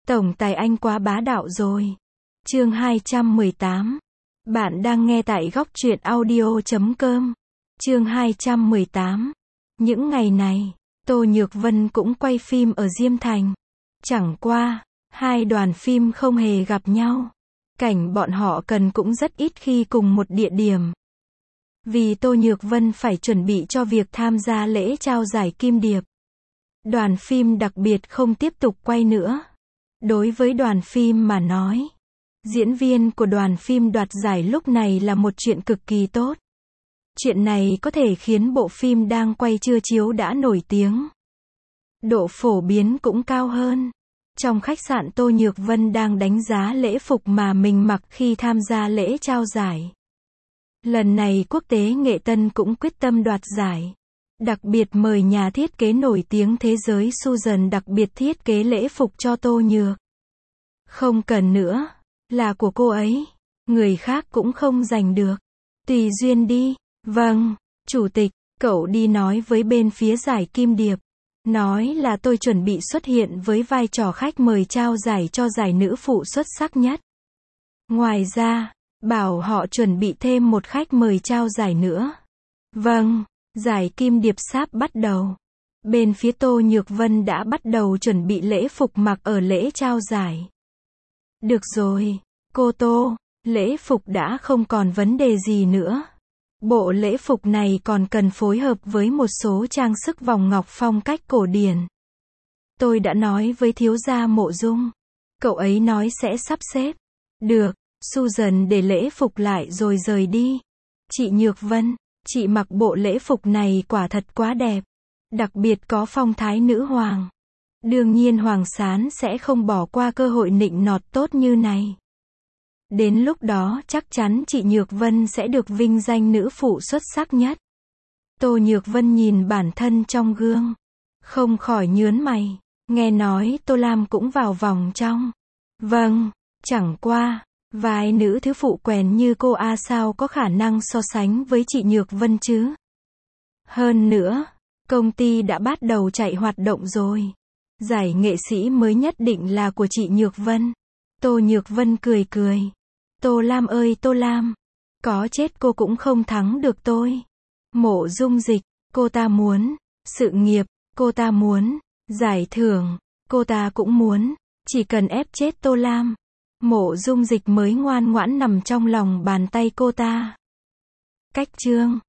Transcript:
Tổng tài anh quá bá đạo rồi. Chương 218. Bạn đang nghe tại góc truyện audio.com. Chương 218. Những ngày này, Tô Nhược Vân cũng quay phim ở Diêm Thành. Chẳng qua, hai đoàn phim không hề gặp nhau. Cảnh bọn họ cần cũng rất ít khi cùng một địa điểm. Vì Tô Nhược Vân phải chuẩn bị cho việc tham gia lễ trao giải Kim Điệp. Đoàn phim đặc biệt không tiếp tục quay nữa. Đối với đoàn phim mà nói, diễn viên của đoàn phim đoạt giải lúc này là một chuyện cực kỳ tốt. Chuyện này có thể khiến bộ phim đang quay chưa chiếu đã nổi tiếng. Độ phổ biến cũng cao hơn. Trong khách sạn Tô Nhược Vân đang đánh giá lễ phục mà mình mặc khi tham gia lễ trao giải. Lần này quốc tế Nghệ Tân cũng quyết tâm đoạt giải. Đặc biệt mời nhà thiết kế nổi tiếng thế giới Susan đặc biệt thiết kế lễ phục cho Tô Nhược. Không cần nữa, là của cô ấy, người khác cũng không giành được. Tùy duyên đi. Vâng, chủ tịch, cậu đi nói với bên phía giải Kim Điệp. Nói là tôi chuẩn bị xuất hiện với vai trò khách mời trao giải cho giải nữ phụ xuất sắc nhất. Ngoài ra, bảo họ chuẩn bị thêm một khách mời trao giải nữa. Vâng, giải Kim Điệp sắp bắt đầu. Bên phía Tô Nhược Vân đã bắt đầu chuẩn bị lễ phục mặc ở lễ trao giải. Được rồi, cô Tô, lễ phục đã không còn vấn đề gì nữa. Bộ lễ phục này còn cần phối hợp với một số trang sức vòng ngọc phong cách cổ điển. Tôi đã nói với thiếu gia Mộ Dung. Cậu ấy nói sẽ sắp xếp. Được, Susan để lễ phục lại rồi rời đi. Chị Nhược Vân, chị mặc bộ lễ phục này quả thật quá đẹp. Đặc biệt có phong thái nữ hoàng. Đương nhiên Hoàng Sán sẽ không bỏ qua cơ hội nịnh nọt tốt như này. Đến lúc đó chắc chắn chị Nhược Vân sẽ được vinh danh nữ phụ xuất sắc nhất. Tô Nhược Vân nhìn bản thân trong gương. Không khỏi nhớn mày. Nghe nói Tô Lam cũng vào vòng trong. Vâng, chẳng qua, vài nữ thứ phụ quèn như cô sao có khả năng so sánh với chị Nhược Vân chứ. Hơn nữa, công ty đã bắt đầu chạy hoạt động rồi. Giải nghệ sĩ mới nhất định là của chị Nhược Vân. Tô Nhược Vân cười cười. Tô Lam ơi Tô Lam, có chết cô cũng không thắng được tôi. Mộ Dung Dịch, cô ta muốn. Sự nghiệp, cô ta muốn. Giải thưởng, cô ta cũng muốn. Chỉ cần ép chết Tô Lam, Mộ Dung Dịch mới ngoan ngoãn nằm trong lòng bàn tay cô ta. Cách chương